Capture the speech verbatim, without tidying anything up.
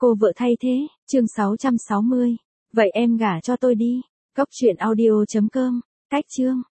Cô vợ thay thế, chương sáu trăm sáu mươi. Vậy em gả cho tôi đi. Cốc truyện audio chấm com. Cách chương.